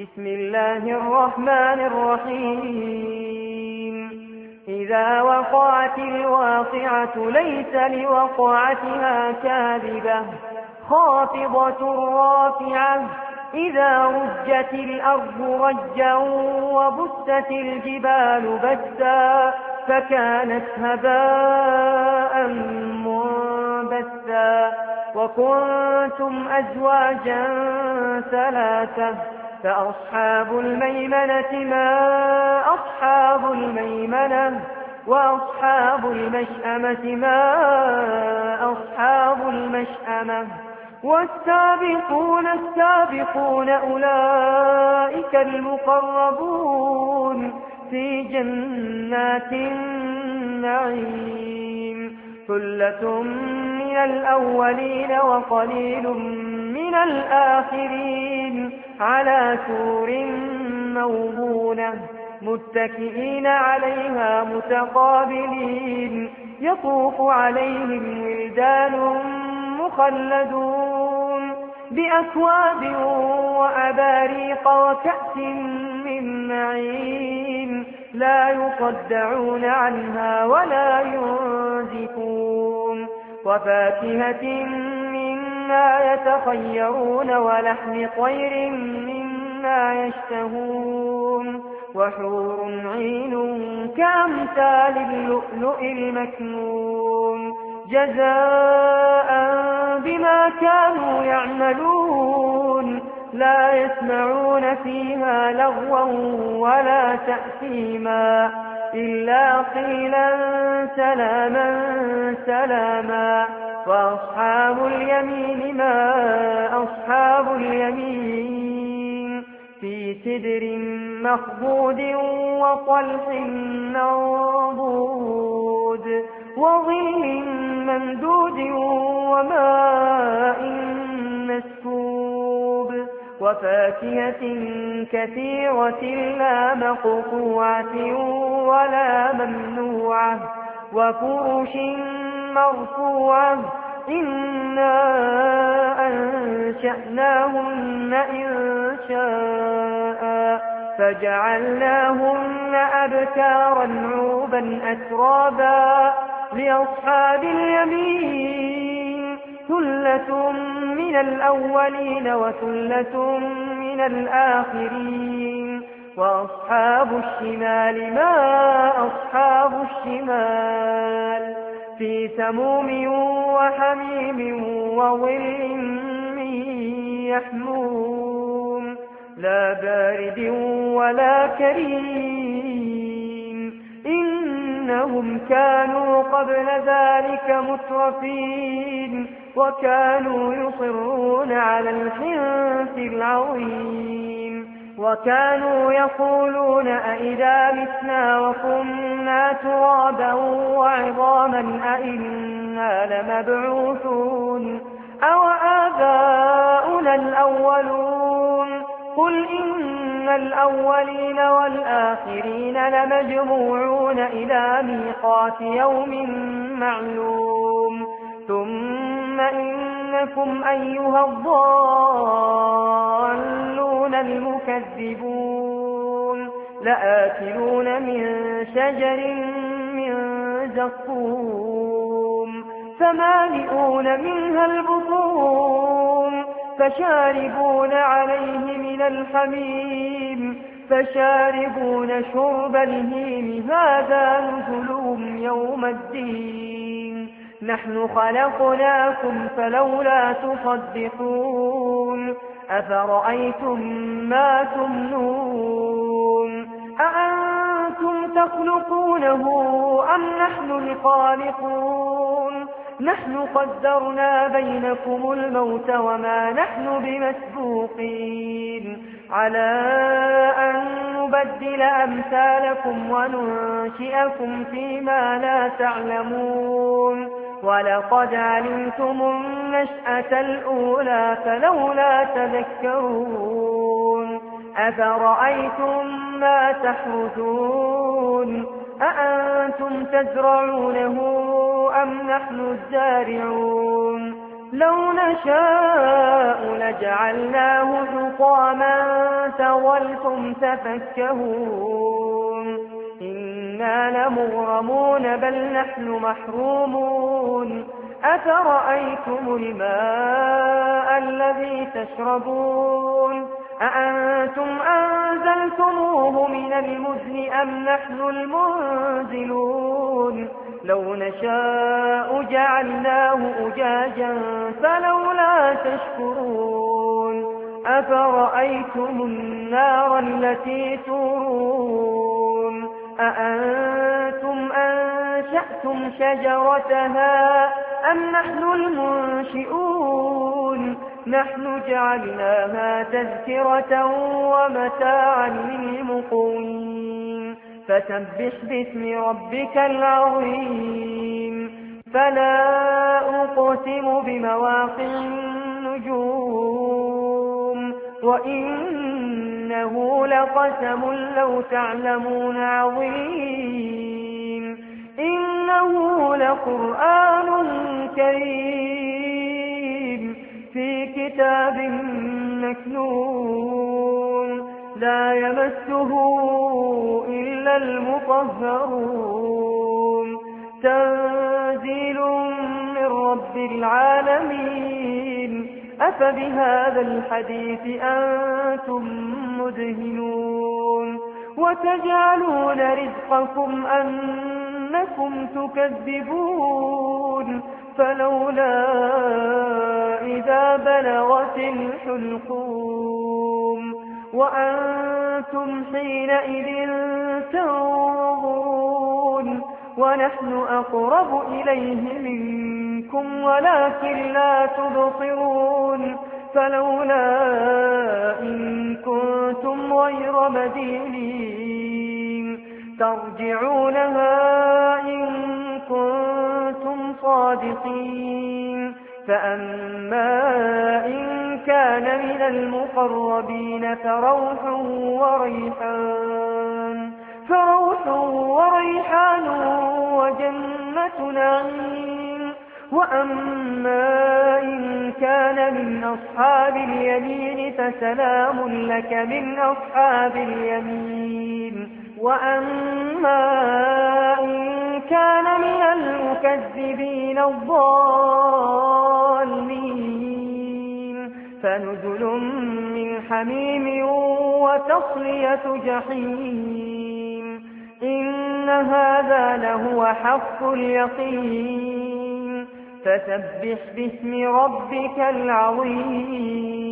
بسم الله الرحمن الرحيم إذا وقعت الواقعة ليس لوقعتها كاذبة خافضة رافعة إذا رجت الأرض رجا وبست الجبال بسا فكانت هباء منبثا وكنتم أزواجا ثلاثة فأصحاب الميمنة ما أصحاب الميمنة وأصحاب المشأمة ما أصحاب المشأمة والسابقون السابقون أولئك المقربون في جنات النعيم ثلة من الأولين وقليل من الآخرين على سور موضونة متكئين عليها متقابلين يطوف عليهم ولدان مخلدون بأكواب وأباريق وكأس من معين لا يصدعون عنها ولا ينزفون وفاكهة مما يتخيرون ولحم طير مما يشتهون وحور عين كأمثال اللؤلؤ المكنون جزاء بما كانوا يعملون لا يسمعون فيها لغوا ولا تأثيما إلا قيلا سلاما سلاما وأصحاب اليمين ما أصحاب اليمين في سدر مخضود وطلح منضود وظل ممدود وماء مسكوب وفاكهة كثيرة لا مقطوعة ولا ممنوعة وفرش مرفوعة إنا أنشأناهن إنشاء فجعلناهن أبكارا عربا أترابا لأصحاب اليمين ثلة من الأولين وثلة من الآخرين وأصحاب الشمال ما أصحاب الشمال في سموم وحميم وظل من يحموم لا بارد ولا كريم إنهم كانوا قبل ذلك مترفين وكانوا يصرون على الحنث العظيم وكانوا يقولون أئذا متنا وكنا ترابا وعظاما أئنا لمبعوثون أو آباؤنا الأولون قل إن الأولين والآخرين لمجموعون إلى ميقات يوم معلوم ثم إنكم أيها الضالون المكذبون لآكلون من شجر من زقوم فمالئون منها البطون فشاربون عليه من الحميم فشاربون شرب الهيم هذا نزلهم يوم الدين نحن خلقناكم فلولا تصدقون أفرأيتم ما تمنون أأنتم تخلقونه أم نحن الخالقون نحن قدرنا بينكم الموت وما نحن بمسبوقين على أن نبدل أمثالكم وننشئكم فيما لا تعلمون ولقد علمتم النشأة الأولى فلولا تذكرون أفرأيتم ما تحرثون أأنتم تزرعونه أم نحن الزارعون لو نشاء لجعلناه حطاما فظلتم تفكهون إنا لمغرمون بل نحن محرومون أفرأيتم الماء الذي تشربون أأنتم أنزلتموه من المزن أم نحن المنزلون لو نشاء جعلناه أجاجا فلولا تشكرون أفرأيتم النار التي تورون أأنتم أنشأتم شجرتها أم نحن المنشئون نحن جعلناها تذكرة ومتاعا للمقوين فسبح باسم ربك العظيم فلا أقسم بمواقع النجوم وإنه لقسم لو تعلمون عظيم إنه لقرآن كريم في كتاب مكنون لا يمسه إلا المطهرون تنزيل من رب العالمين أفبهذا الحديث أنتم مدهنون وتجعلون رزقكم أنكم تكذبون فلولا إذا بلغت الحلقوم وأنتم حينئذ تنظرون ونحن أقرب إليه منكم ولكن لا تبصرون فلولا إن كنتم غير مدينين ترجعونها إن كنتم صادقين فأما إن كان من المقربين فروح وريحان وجنة نعيم وأما إن كان من أصحاب اليمين فسلام لك من أصحاب اليمين وأما إن كان من المكذبين الضالين فنزل من حميم وتصلية جحيم إن هذا لهو حق اليقين فسبح باسم ربك العظيم